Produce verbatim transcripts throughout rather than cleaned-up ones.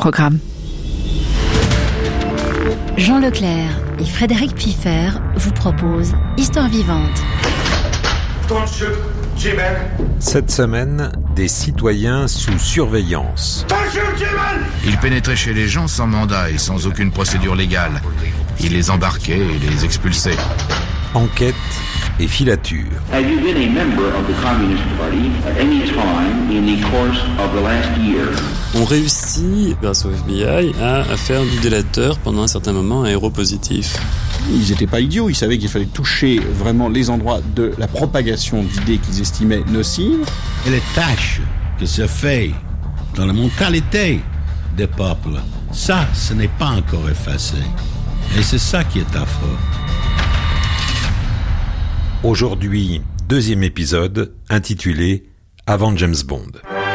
programme. Jean Leclerc et Frédéric Piffer vous proposent Histoire vivante. Cette semaine, des citoyens sous surveillance. Il pénétrait chez les gens sans mandat et sans aucune procédure légale. Il les embarquait et les expulsait. Enquête et filature. Have you been a member of the Communist Party at any time in the course of the last year? On réussit, grâce au F B I, à, à faire du délateur pendant un certain moment un héros positif. Ils n'étaient pas idiots, ils savaient qu'il fallait toucher vraiment les endroits de la propagation d'idées qu'ils estimaient nocives. Et les tâches que ça fait dans la mentalité des peuples, ça, ce n'est pas encore effacé. Et c'est ça qui est affreux. Aujourd'hui, deuxième épisode, intitulé « Avant James Bond ».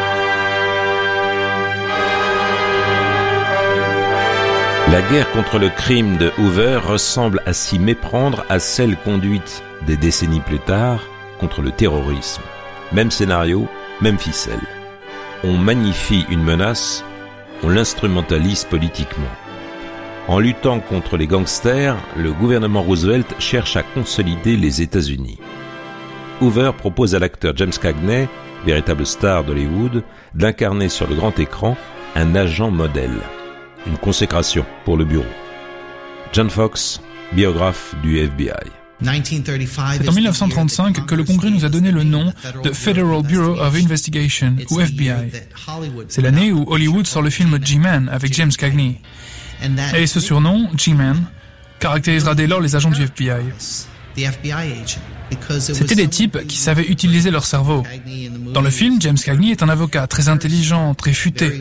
La guerre contre le crime de Hoover ressemble à s'y méprendre à celle conduite des décennies plus tard contre le terrorisme. Même scénario, même ficelle. On magnifie une menace, on l'instrumentalise politiquement. En luttant contre les gangsters, le gouvernement Roosevelt cherche à consolider les États-Unis. Hoover propose à l'acteur James Cagney, véritable star d'Hollywood, d'incarner sur le grand écran un agent modèle. Une consécration pour le bureau. John Fox, biographe du F B I. C'est en dix-neuf cent trente-cinq que le Congrès nous a donné le nom de Federal Bureau of Investigation, ou F B I. C'est l'année où Hollywood sort le film G-Man avec James Cagney. Et ce surnom, G-Man, caractérisera dès lors les agents du F B I. C'étaient des types qui savaient utiliser leur cerveau. Dans le film, James Cagney est un avocat très intelligent, très futé.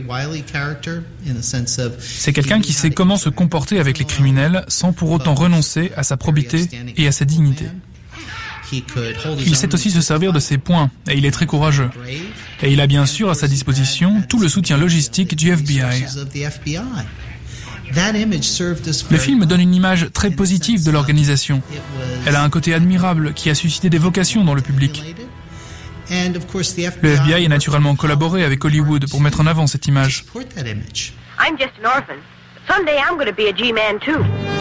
C'est quelqu'un qui sait comment se comporter avec les criminels sans pour autant renoncer à sa probité et à sa dignité. Il sait aussi se servir de ses poings, et il est très courageux. Et il a bien sûr à sa disposition tout le soutien logistique du F B I. Le film donne une image très positive de l'organisation. Elle a un côté admirable qui a suscité des vocations dans le public. Le F B I a naturellement collaboré avec Hollywood pour mettre en avant cette image. I'm just an orphan. Someday I'm going to be a G-man too.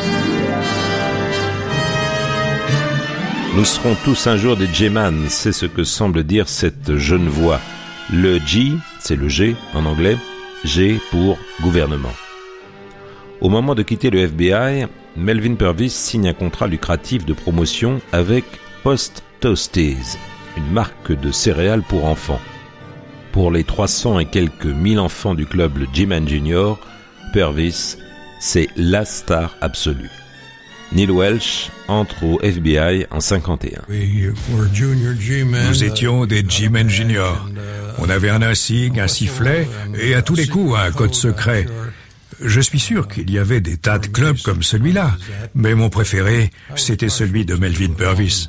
Nous serons tous un jour des G-man, c'est ce que semble dire cette jeune voix. Le G, c'est le G en anglais, G pour gouvernement. Au moment de quitter le F B I, Melvin Purvis signe un contrat lucratif de promotion avec Post Toasties, une marque de céréales pour enfants. Pour les trois cents et quelques mille enfants du club le G-Man Junior, Purvis, c'est la star absolue. Neil Welch entre au F B I en cinquante et un. Nous étions des G-Men Junior. On avait un insigne, un sifflet et à tous les coups un code secret. Je suis sûr qu'il y avait des tas de clubs comme celui-là, mais mon préféré, c'était celui de Melvin Purvis.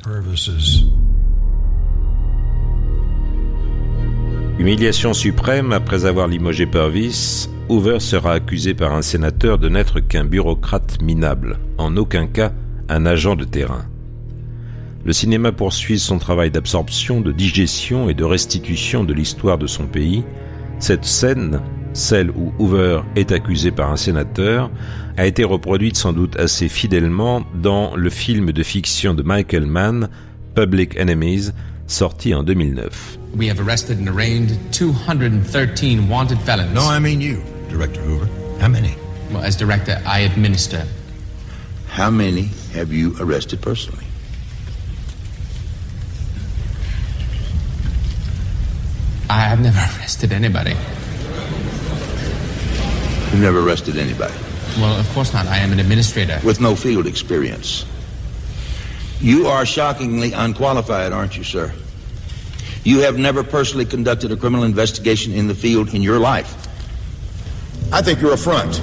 Humiliation suprême, après avoir limogé Purvis, Hoover sera accusé par un sénateur de n'être qu'un bureaucrate minable, en aucun cas un agent de terrain. Le cinéma poursuit son travail d'absorption, de digestion et de restitution de l'histoire de son pays. Cette scène, celle où Hoover est accusé par un sénateur, a été reproduite sans doute assez fidèlement dans le film de fiction de Michael Mann, Public Enemies, sorti en deux mille neuf. We have arrested and arraigned two hundred thirteen wanted felons. No, I mean you, Director Hoover. How many? Well, as director, I administer. How many have you arrested personally? I have never arrested anybody. You've never arrested anybody? Well, of course not. I am an administrator. With no field experience. You are shockingly unqualified, aren't you, sir? You have never personally conducted a criminal investigation in the field in your life. I think you're a front.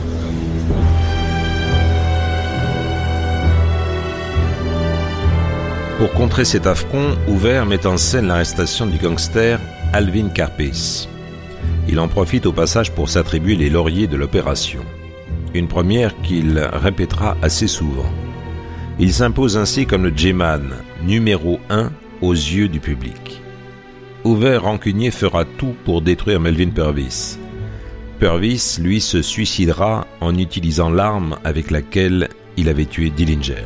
Pour contrer cet affront, Hoover met en scène l'arrestation du gangster Alvin Karpis. Il en profite au passage pour s'attribuer les lauriers de l'opération. Une première qu'il répétera assez souvent. Il s'impose ainsi comme le G-Man, numéro un aux yeux du public. Hoover rancunier fera tout pour détruire Melvin Purvis. Purvis, lui, se suicidera en utilisant l'arme avec laquelle il avait tué Dillinger.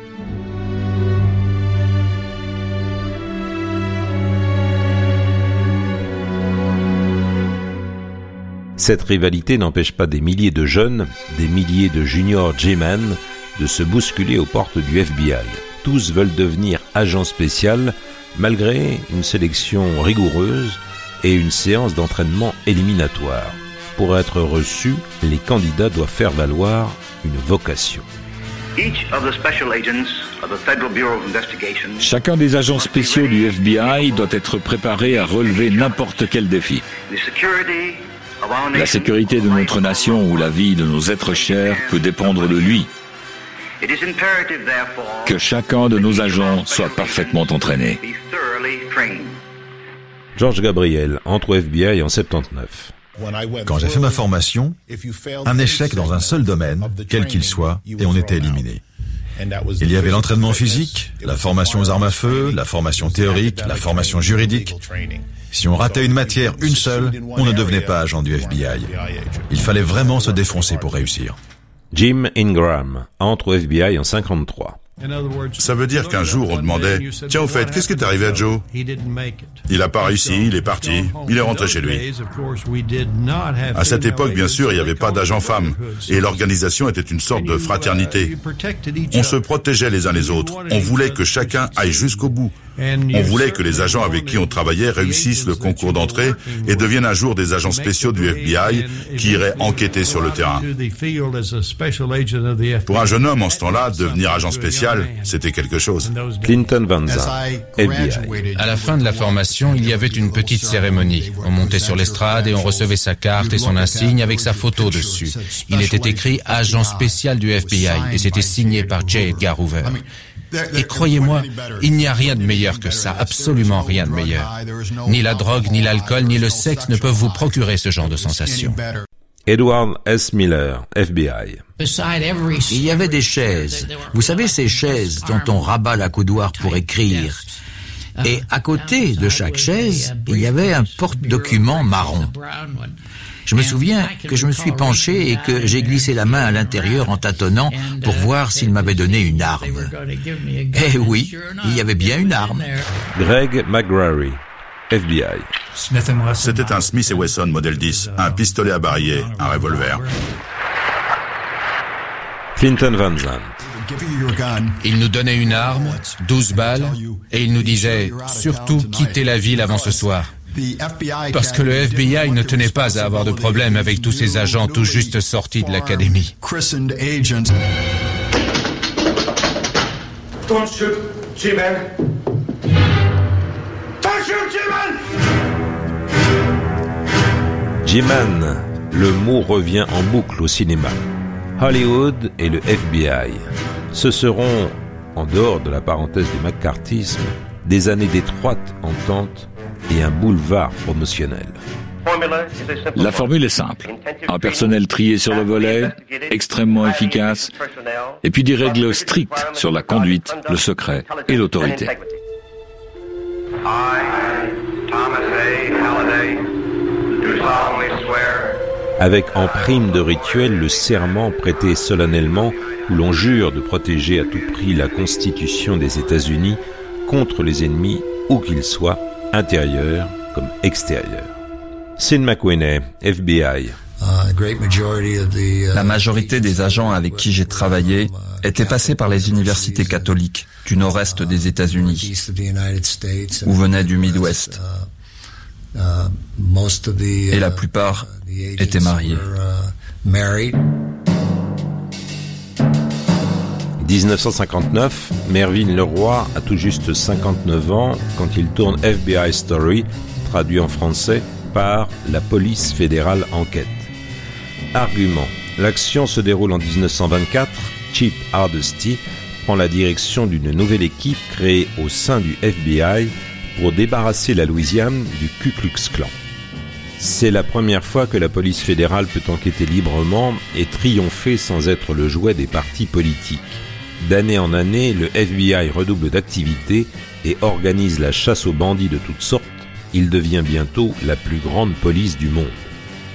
Cette rivalité n'empêche pas des milliers de jeunes, des milliers de juniors G-men de se bousculer aux portes du F B I. Tous veulent devenir agents spéciaux malgré une sélection rigoureuse et une séance d'entraînement éliminatoire. Pour être reçus, les candidats doivent faire valoir une vocation. Chacun des agents spéciaux du F B I doit être préparé à relever n'importe quel défi. La sécurité de notre nation ou la vie de nos êtres chers peut dépendre de lui. Que chacun de nos agents soit parfaitement entraîné. George Gabriel entre au F B I en soixante-dix-neuf. Quand j'ai fait ma formation, un échec dans un seul domaine, quel qu'il soit, et on était éliminé. Il y avait l'entraînement physique, la formation aux armes à feu, la formation théorique, la formation juridique. Si on ratait une matière, une seule, on ne devenait pas agent du F B I. Il fallait vraiment se défoncer pour réussir. Jim Ingram entre au F B I en cinquante-trois. Ça veut dire qu'un jour on demandait « Tiens, au fait, qu'est-ce qui est arrivé à Joe ?» Il n'a pas réussi, il est parti, il est rentré chez lui. À cette époque, bien sûr, il n'y avait pas d'agents femmes, et l'organisation était une sorte de fraternité. On se protégeait les uns les autres, on voulait que chacun aille jusqu'au bout. On voulait que les agents avec qui on travaillait réussissent le concours d'entrée et deviennent un jour des agents spéciaux du F B I qui iraient enquêter sur le terrain. Pour un jeune homme en ce temps-là, devenir agent spécial, c'était quelque chose. Clinton Van Zandt, F B I. À la fin de la formation, il y avait une petite cérémonie. On montait sur l'estrade et on recevait sa carte et son insigne avec sa photo dessus. Il était écrit « Agent spécial du F B I » et c'était signé par J. Edgar Hoover. Et croyez-moi, il n'y a rien de meilleur que ça, absolument rien de meilleur. Ni la drogue, ni l'alcool, ni le sexe ne peuvent vous procurer ce genre de sensation. Edward S. Miller, F B I. Il y avait des chaises. Vous savez, ces chaises dont on rabat la coudoir pour écrire. Et à côté de chaque chaise, il y avait un porte-document marron. Je me souviens que je me suis penché et que j'ai glissé la main à l'intérieur en tâtonnant pour voir s'il m'avait donné une arme. Eh oui, il y avait bien une arme. Greg McGrary, F B I. C'était un Smith et Wesson modèle dix, un pistolet à barillet, un revolver. Clinton Van Zandt. Il nous donnait une arme, douze balles, et il nous disait « Surtout quittez la ville avant ce soir ». Parce que le F B I ne tenait pas à avoir de problème avec tous ces agents tout juste sortis de l'académie. Don't shoot, G-Man. Don't shoot, G-Man. G-Man, le mot revient en boucle au cinéma. Hollywood et le F B I. Ce seront, en dehors de la parenthèse du McCarthyisme, des années d'étroite entente et un boulevard promotionnel. La formule est simple. Un personnel trié sur le volet, extrêmement efficace, et puis des règles strictes sur la conduite, le secret et l'autorité. Avec en prime de rituel le serment prêté solennellement où l'on jure de protéger à tout prix la Constitution des États-Unis contre les ennemis où qu'ils soient, intérieurs comme extérieurs. Sean McWhinney, F B I. La majorité des agents avec qui j'ai travaillé étaient passés par les universités catholiques du nord-est des États-Unis ou venaient du Midwest. Et la plupart étaient mariés. dix-neuf cent cinquante-neuf, Mervyn Leroy a tout juste cinquante-neuf ans quand il tourne F B I Story, traduit en français par La police fédérale enquête. Argument. L'action se déroule en dix-neuf cent vingt-quatre. Chip Hardesty prend la direction d'une nouvelle équipe créée au sein du F B I pour débarrasser la Louisiane du Ku Klux Klan. C'est la première fois que la police fédérale peut enquêter librement et triompher sans être le jouet des partis politiques. D'année en année, le F B I redouble d'activité et organise la chasse aux bandits de toutes sortes. Il devient bientôt la plus grande police du monde.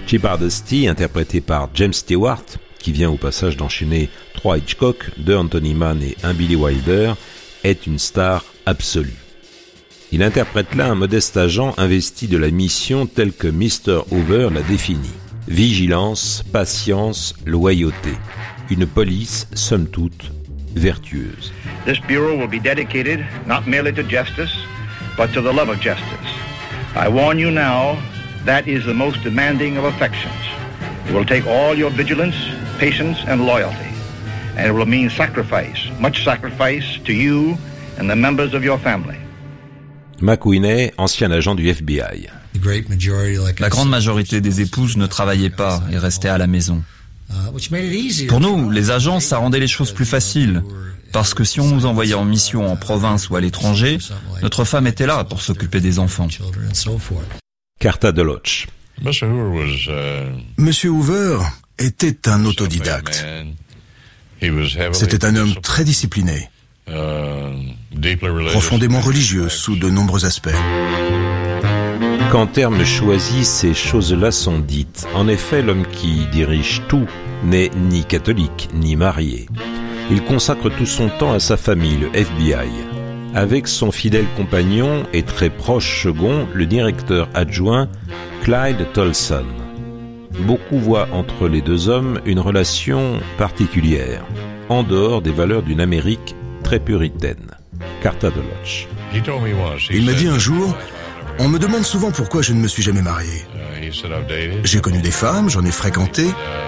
Chip Hardesty, interprété par James Stewart, qui vient au passage d'enchaîner trois Hitchcock, deux Anthony Mann et un Billy Wilder, est une star absolue. Il interprète là un modeste agent investi de la mission telle que mister Hoover l'a définie. Vigilance, patience, loyauté. Une police, somme toute, vertueuse. This bureau will be dedicated not merely to justice, but to the love of justice. I warn you now, that is the most demanding of affections. It will take all your vigilance, patience, and loyalty. And it will mean sacrifice, much sacrifice to you and the members of your family. McWhinney, ancien agent du F B I. La grande majorité des épouses ne travaillaient pas et restaient à la maison. Pour nous, les agents, ça rendait les choses plus faciles. Parce que si on nous envoyait en mission en province ou à l'étranger, notre femme était là pour s'occuper des enfants. Carta DeLoach. Monsieur Hoover était un autodidacte. C'était un homme très discipliné, profondément religieux sous de nombreux aspects. Qu'en termes choisis, ces choses-là sont dites. En effet, l'homme qui dirige tout n'est ni catholique, ni marié. Il consacre tout son temps à sa famille, le F B I. Avec son fidèle compagnon et très proche second, le directeur adjoint Clyde Tolson. Beaucoup voient entre les deux hommes une relation particulière, en dehors des valeurs d'une Amérique très puritaine. Carta DeLoach. Il m'a dit un jour, on me demande souvent pourquoi je ne me suis jamais marié. J'ai connu des femmes, j'en ai fréquenté,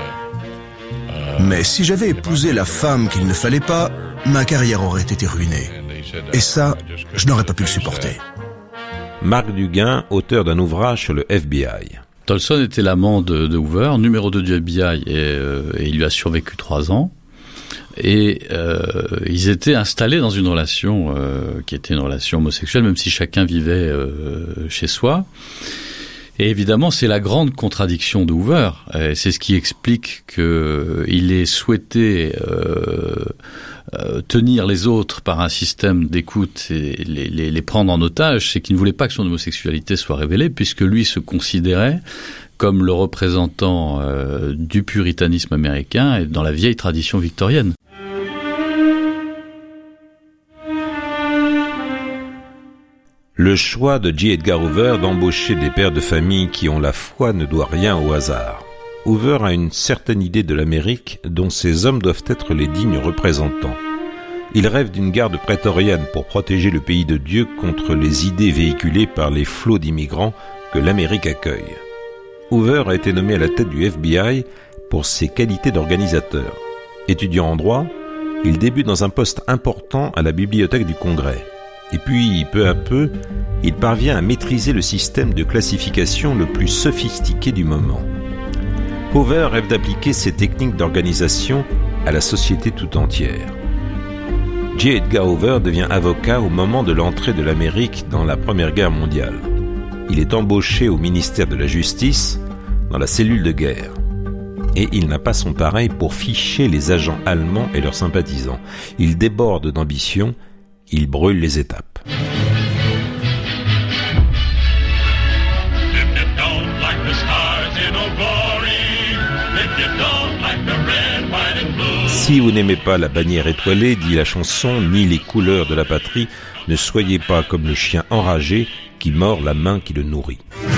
mais si j'avais épousé la femme qu'il ne fallait pas, ma carrière aurait été ruinée. Et ça, je n'aurais pas pu le supporter. Marc Duguin, auteur d'un ouvrage sur le F B I. Tolson était l'amant de, de Hoover, numéro deux du F B I, et, euh, et il lui a survécu trois ans. Et euh, ils étaient installés dans une relation euh, qui était une relation homosexuelle, même si chacun vivait euh, chez soi. Et évidemment, c'est la grande contradiction de Hoover. Et c'est ce qui explique qu'il ait souhaité euh, euh, tenir les autres par un système d'écoute et les, les, les prendre en otage. C'est qu'il ne voulait pas que son homosexualité soit révélée, puisque lui se considérait comme le représentant euh, du puritanisme américain et dans la vieille tradition victorienne. Le choix de J. Edgar Hoover d'embaucher des pères de famille qui ont la foi ne doit rien au hasard. Hoover a une certaine idée de l'Amérique dont ces hommes doivent être les dignes représentants. Il rêve d'une garde prétorienne pour protéger le pays de Dieu contre les idées véhiculées par les flots d'immigrants que l'Amérique accueille. Hoover a été nommé à la tête du F B I pour ses qualités d'organisateur. Étudiant en droit, il débute dans un poste important à la bibliothèque du Congrès. Et puis, peu à peu, il parvient à maîtriser le système de classification le plus sophistiqué du moment. Hoover rêve d'appliquer ces techniques d'organisation à la société tout entière. J. Edgar Hoover devient avocat au moment de l'entrée de l'Amérique dans la Première Guerre mondiale. Il est embauché au ministère de la Justice, dans la cellule de guerre. Et il n'a pas son pareil pour ficher les agents allemands et leurs sympathisants. Il déborde d'ambition. Il brûle les étapes. Si vous n'aimez pas la bannière étoilée, dit la chanson, ni les couleurs de la patrie, ne soyez pas comme le chien enragé qui mord la main qui le nourrit.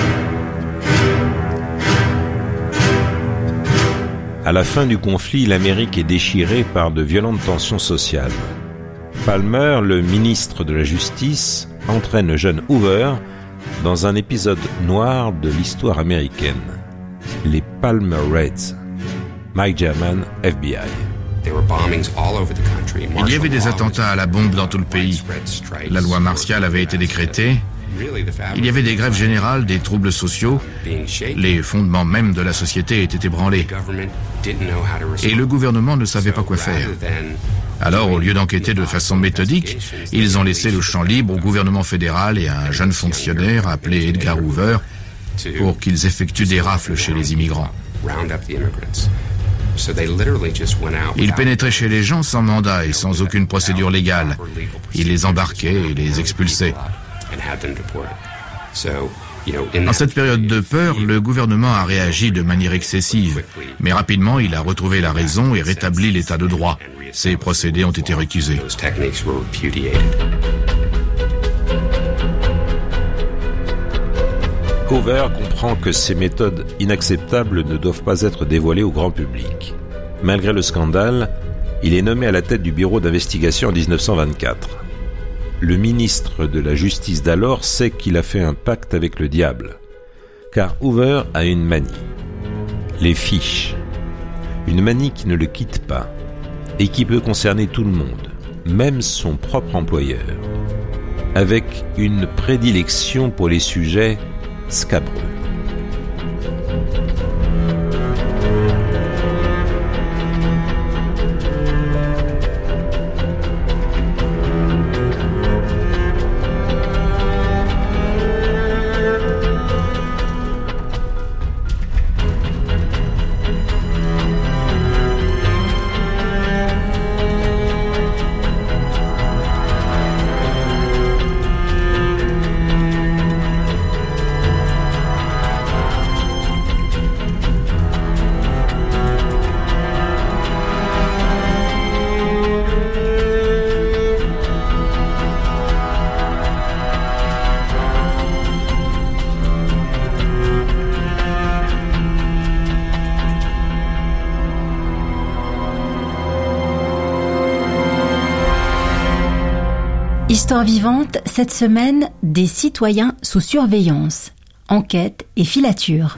À la fin du conflit, l'Amérique est déchirée par de violentes tensions sociales. Palmer, le ministre de la Justice, entraîne le jeune Hoover dans un épisode noir de l'histoire américaine. Les Palmer Raids. Mike German, F B I. Il y avait des attentats à la bombe dans tout le pays. La loi martiale avait été décrétée. Il y avait des grèves générales, des troubles sociaux. Les fondements même de la société étaient ébranlés. Et le gouvernement ne savait pas quoi faire. Alors, au lieu d'enquêter de façon méthodique, ils ont laissé le champ libre au gouvernement fédéral et à un jeune fonctionnaire appelé Edgar Hoover pour qu'ils effectuent des rafles chez les immigrants. Ils pénétraient chez les gens sans mandat et sans aucune procédure légale. Ils les embarquaient et les expulsaient. En cette période de peur, le gouvernement a réagi de manière excessive, mais rapidement il a retrouvé la raison et rétabli l'état de droit. Ces procédés ont été récusés. Hoover comprend que ces méthodes inacceptables ne doivent pas être dévoilées au grand public. Malgré le scandale, il est nommé à la tête du bureau d'investigation en dix-neuf cent vingt-quatre. Le ministre de la Justice d'alors sait qu'il a fait un pacte avec le diable, car Hoover a une manie, les fiches. Une manie qui ne le quitte pas et qui peut concerner tout le monde, même son propre employeur, avec une prédilection pour les sujets scabreux. Histoire vivante, cette semaine, des citoyens sous surveillance, enquête et filature.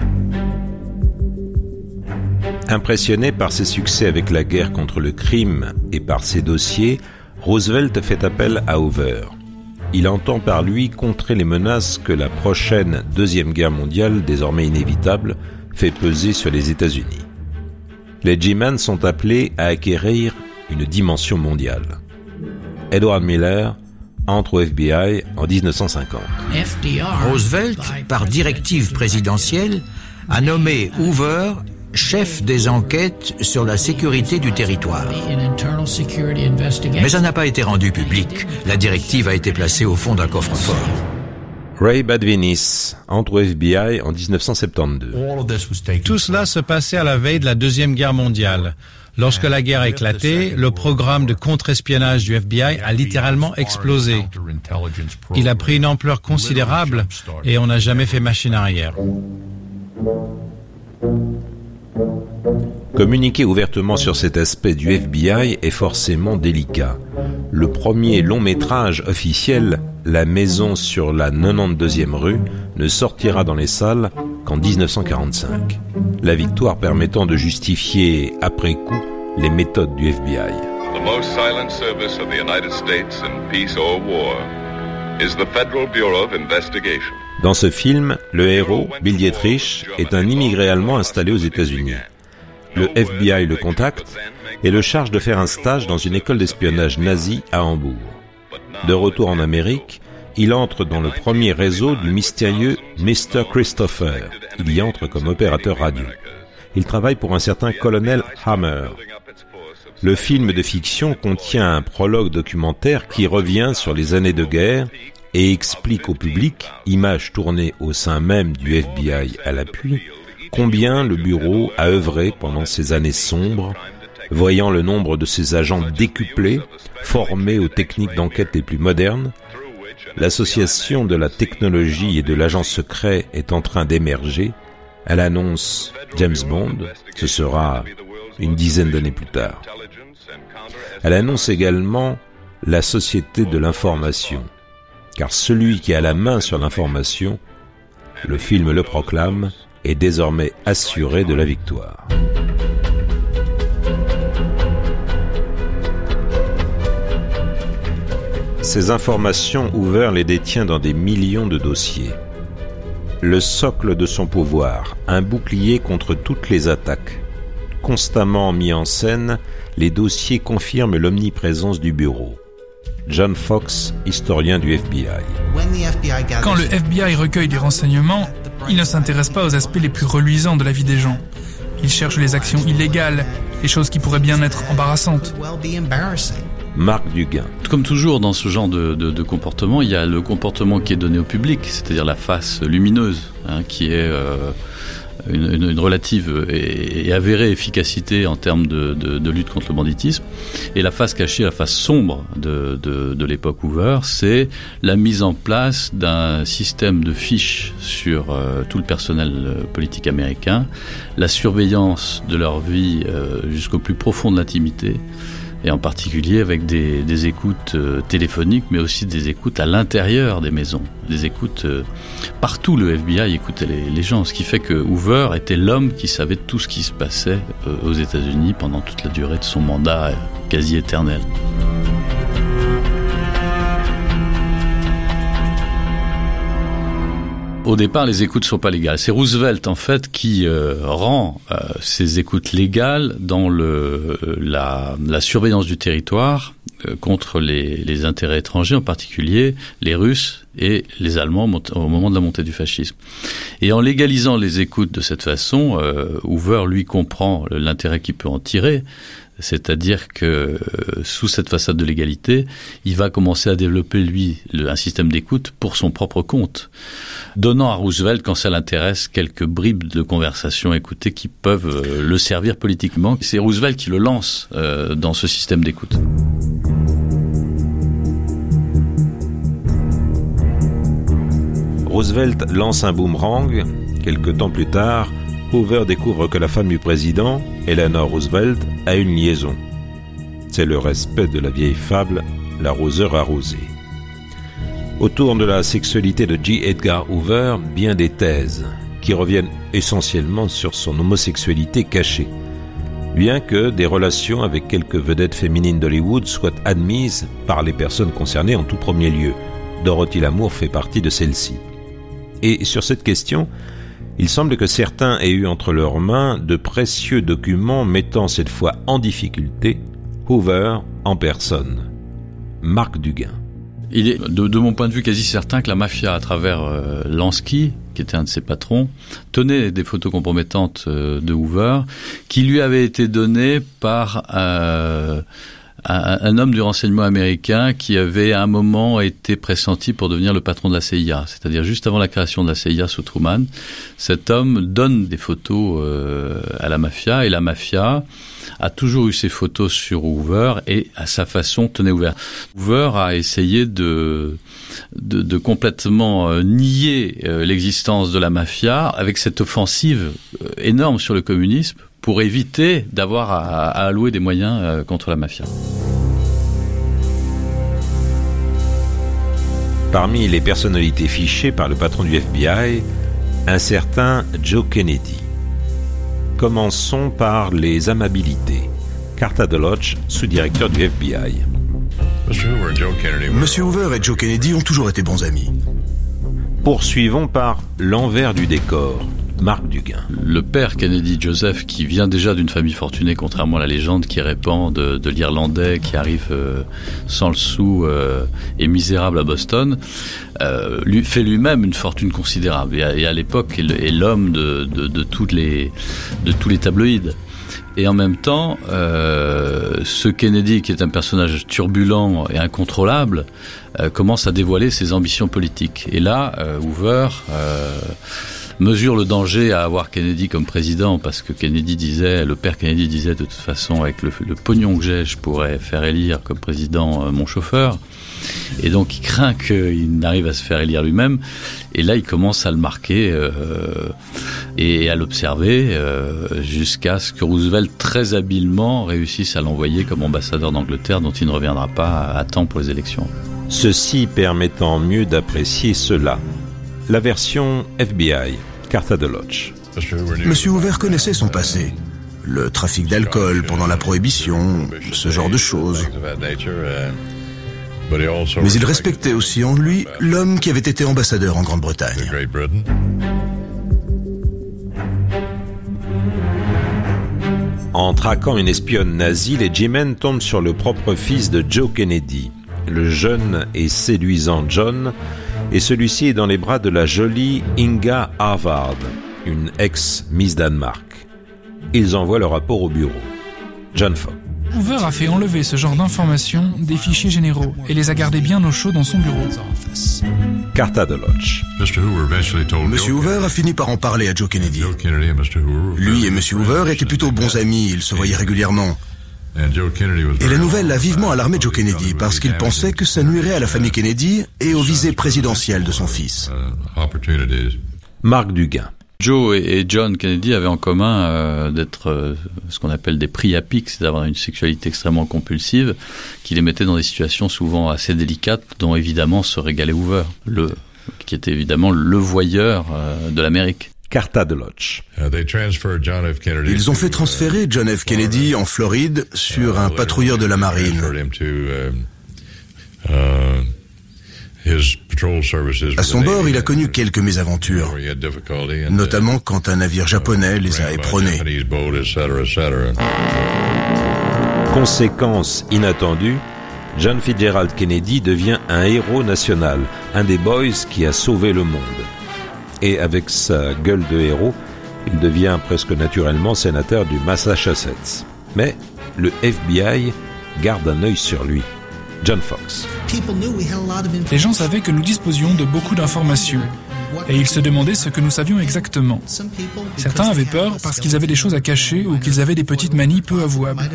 Impressionné par ses succès avec la guerre contre le crime et par ses dossiers, Roosevelt fait appel à Hoover. Il entend par lui contrer les menaces que la prochaine Deuxième Guerre mondiale, désormais inévitable, fait peser sur les États-Unis. Les G-Men sont appelés à acquérir une dimension mondiale. Edward Miller entre au F B I en dix-neuf cent cinquante. Roosevelt, par directive présidentielle, a nommé Hoover chef des enquêtes sur la sécurité du territoire. Mais ça n'a pas été rendu public. La directive a été placée au fond d'un coffre-fort. Ray Badvinis entre au F B I en dix-neuf cent soixante-douze. Tout cela se passait à la veille de la Deuxième Guerre mondiale. Lorsque la guerre a éclaté, le programme de contre-espionnage du F B I a littéralement explosé. Il a pris une ampleur considérable et on n'a jamais fait machine arrière. Communiquer ouvertement sur cet aspect du F B I est forcément délicat. Le premier long métrage officiel, La Maison sur la quatre-vingt-douzième rue, ne sortira dans les salles qu'en dix-neuf cent quarante-cinq. La victoire permettant de justifier, après coup, les méthodes du F B I. The most silent service of the United States in peace or war is the Federal Bureau of Investigation. Dans ce film, le héros, Bill Dietrich, est un immigré allemand installé aux États-Unis. Le F B I le contacte et le charge de faire un stage dans une école d'espionnage nazie à Hambourg. De retour en Amérique, il entre dans le premier réseau du mystérieux mister Christopher. Il y entre comme opérateur radio. Il travaille pour un certain colonel Hammer. Le film de fiction contient un prologue documentaire qui revient sur les années de guerre et explique au public, images tournées au sein même du F B I à l'appui, combien le bureau a œuvré pendant ces années sombres, voyant le nombre de ses agents décuplé, formés aux techniques d'enquête les plus modernes. L'association de la technologie et de l'agent secret est en train d'émerger. Elle annonce James Bond, ce sera une dizaine d'années plus tard. Elle annonce également la société de l'information, car celui qui a la main sur l'information, le film le proclame, est désormais assuré de la victoire. Ces informations, Hoover les détient dans des millions de dossiers. Le socle de son pouvoir, un bouclier contre toutes les attaques. Constamment mis en scène, les dossiers confirment l'omniprésence du bureau. John Fox, historien du F B I. Quand le F B I recueille des renseignements, il ne s'intéresse pas aux aspects les plus reluisants de la vie des gens. Il cherche les actions illégales, les choses qui pourraient bien être embarrassantes. Marc Duguin. Comme toujours dans ce genre de, de, de comportement, il y a le comportement qui est donné au public, c'est-à-dire la face lumineuse, hein, qui est euh, une, une, une relative et, et avérée efficacité en termes de, de, de lutte contre le banditisme. Et la face cachée, la face sombre de, de, de l'époque Hoover, c'est la mise en place d'un système de fiches sur euh, tout le personnel euh, politique américain, la surveillance de leur vie euh, jusqu'au plus profond de l'intimité, et en particulier avec des, des écoutes euh, téléphoniques, mais aussi des écoutes à l'intérieur des maisons, des écoutes euh, partout. Le F B I écoutait les, les gens, ce qui fait que Hoover était l'homme qui savait tout ce qui se passait euh, aux États-Unis pendant toute la durée de son mandat euh, quasi éternel. Au départ, les écoutes ne sont pas légales. C'est Roosevelt, en fait, qui euh, rend euh, ces écoutes légales dans le, la, la surveillance du territoire euh, contre les, les intérêts étrangers, en particulier les Russes et les Allemands au moment de la montée du fascisme. Et en légalisant les écoutes de cette façon, euh, Hoover, lui, comprend l'intérêt qu'il peut en tirer. C'est-à-dire que euh, sous cette façade de l'égalité, il va commencer à développer, lui, le, un système d'écoute pour son propre compte, donnant à Roosevelt, quand ça l'intéresse, quelques bribes de conversation écoutées qui peuvent euh, le servir politiquement. C'est Roosevelt qui le lance euh, dans ce système d'écoute. Roosevelt lance un boomerang. Quelque temps plus tard, Hoover découvre que la femme du président, Eleanor Roosevelt, a une liaison. C'est le respect de la vieille fable, l'arroseur arrosé. Autour de la sexualité de J. Edgar Hoover, bien des thèses, qui reviennent essentiellement sur son homosexualité cachée, bien que des relations avec quelques vedettes féminines d'Hollywood soient admises par les personnes concernées en tout premier lieu. Dorothy Lamour fait partie de celle-ci. Et sur cette question, il semble que certains aient eu entre leurs mains de précieux documents mettant cette fois en difficulté Hoover en personne. Marc Duguin. Il est, de, de mon point de vue, quasi certain que la mafia, à travers euh, Lansky, qui était un de ses patrons, tenait des photos compromettantes euh, de Hoover, qui lui avaient été données par euh, un, un homme du renseignement américain qui avait à un moment été pressenti pour devenir le patron de la C I A, c'est-à-dire juste avant la création de la C I A sous Truman. Cet homme donne des photos euh, à la mafia, et la mafia a toujours eu ses photos sur Hoover et à sa façon tenait ouvert. Hoover a essayé de, de, de complètement euh, nier euh, l'existence de la mafia avec cette offensive euh, énorme sur le communisme pour éviter d'avoir à, à allouer des moyens euh, contre la mafia. Parmi les personnalités fichées par le patron du F B I, un certain Joe Kennedy. Commençons par les amabilités. Carta DeLoach, sous-directeur du F B I. Monsieur Hoover et Joe Kennedy ont toujours été bons amis. Poursuivons par l'envers du décor. Marc Duguin. Le père Kennedy, Joseph, qui vient déjà d'une famille fortunée, contrairement à la légende qui répand de, de l'Irlandais qui arrive euh, sans le sou euh, et misérable à Boston, euh, lui, fait lui-même une fortune considérable. Et à, et à l'époque, il est l'homme de, de, de, toutes les, de tous les tabloïds. Et en même temps, euh, ce Kennedy, qui est un personnage turbulent et incontrôlable, euh, commence à dévoiler ses ambitions politiques. Et là, euh, Hoover euh, mesure le danger à avoir Kennedy comme président, parce que Kennedy disait, le père Kennedy disait de toute façon, avec le, le pognon que j'ai, je pourrais faire élire comme président euh, mon chauffeur. Et donc il craint qu'il n'arrive à se faire élire lui-même. Et là, il commence à le marquer euh, et à l'observer euh, jusqu'à ce que Roosevelt, très habilement, réussisse à l'envoyer comme ambassadeur d'Angleterre, dont il ne reviendra pas à temps pour les élections. Ceci permettant mieux d'apprécier cela. La version F B I, Carta DeLoach. Monsieur Hoover connaissait son passé. Le trafic d'alcool pendant la prohibition, ce genre de choses. Mais il respectait aussi en lui l'homme qui avait été ambassadeur en Grande-Bretagne. En traquant une espionne nazie, les G-Men tombent sur le propre fils de Joe Kennedy, le jeune et séduisant John, et celui-ci est dans les bras de la jolie Inga Harvard, une ex-Miss Danemark. Ils envoient le rapport au bureau. John Fogg. Hoover a fait enlever ce genre d'informations des fichiers généraux et les a gardés bien au chaud dans son bureau. Carta de Lodge. Monsieur Hoover a fini par en parler à Joe Kennedy. Lui et Monsieur Hoover étaient plutôt bons amis, ils se voyaient régulièrement. Et la nouvelle a vivement alarmé Joe Kennedy parce qu'il pensait que ça nuirait à la famille Kennedy et aux visées présidentielles de son fils. Marc Duguin. Joe et John Kennedy avaient en commun euh, d'être euh, ce qu'on appelle des priapiques, c'est d'avoir une sexualité extrêmement compulsive qui les mettait dans des situations souvent assez délicates, dont évidemment se régalait Hoover, le, qui était évidemment le voyeur euh, de l'Amérique. Carta de Lodge. Ils ont fait transférer John F. Kennedy en Floride sur un patrouilleur de la marine. À son bord, il a connu quelques mésaventures, notamment quand un navire japonais les a éperonnés. Conséquence inattendue, John Fitzgerald Kennedy devient un héros national, un des boys qui a sauvé le monde. Et avec sa gueule de héros, il devient presque naturellement sénateur du Massachusetts. Mais le F B I garde un œil sur lui. John Fox. Les gens savaient que nous disposions de beaucoup d'informations et ils se demandaient ce que nous savions exactement. Certains avaient peur parce qu'ils avaient des choses à cacher ou qu'ils avaient des petites manies peu avouables.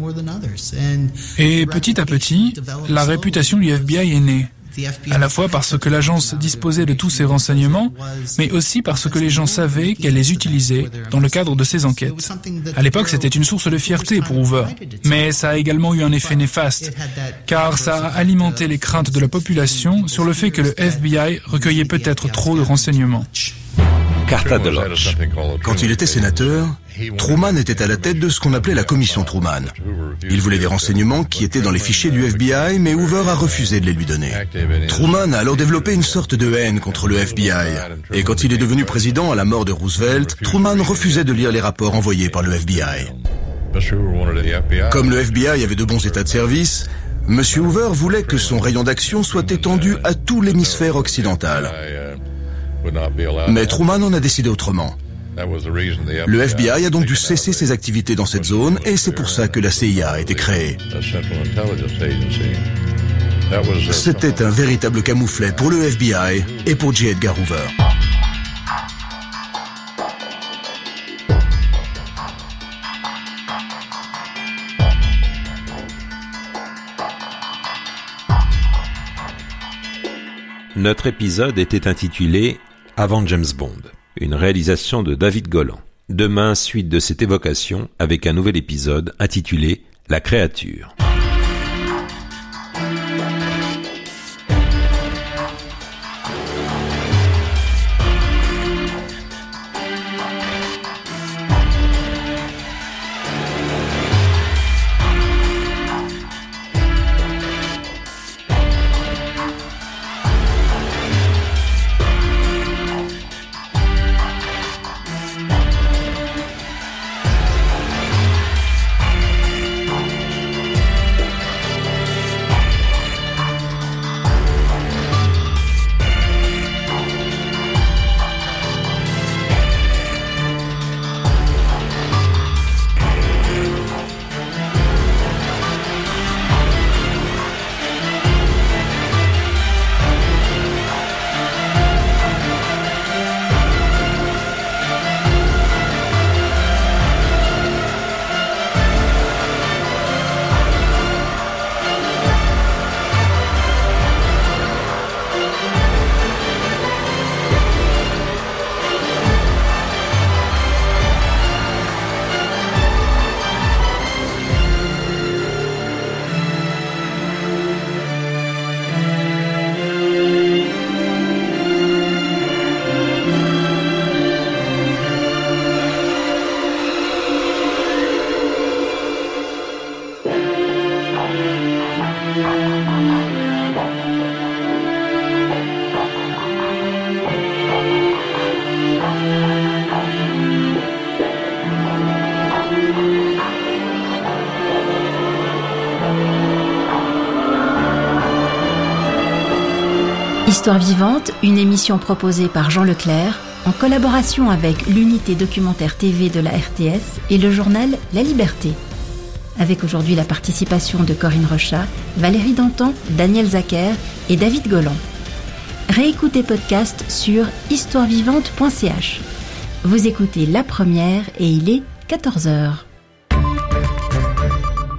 Et petit à petit, la réputation du F B I est née. À la fois parce que l'agence disposait de tous ces renseignements, mais aussi parce que les gens savaient qu'elle les utilisait dans le cadre de ses enquêtes. À l'époque, c'était une source de fierté pour Hoover, mais ça a également eu un effet néfaste, car ça a alimenté les craintes de la population sur le fait que le F B I recueillait peut-être trop de renseignements. Carta de Lodge. Quand il était sénateur, Truman était à la tête de ce qu'on appelait la commission Truman. Il voulait des renseignements qui étaient dans les fichiers du F B I, mais Hoover a refusé de les lui donner. Truman a alors développé une sorte de haine contre le F B I. Et quand il est devenu président à la mort de Roosevelt, Truman refusait de lire les rapports envoyés par le F B I. Comme le F B I avait de bons états de service, M. Hoover voulait que son rayon d'action soit étendu à tout l'hémisphère occidental. Mais Truman en a décidé autrement. Le F B I a donc dû cesser ses activités dans cette zone et c'est pour ça que la C I A a été créée. C'était un véritable camouflet pour le F B I et pour J. Edgar Hoover. Notre épisode était intitulé « Avant James Bond », une réalisation de David Golan. Demain, suite de cette évocation, avec un nouvel épisode intitulé « La créature ». Histoire vivante, une émission proposée par Jean Leclerc en collaboration avec l'unité documentaire T V de la R T S et le journal La Liberté. avec aujourd'hui la participation de Corinne Rochat, Valérie Dantan, Daniel Zacher et David Golan. Réécoutez podcast sur histoire vivante point c h. Vous écoutez La Première et il est quatorze heures.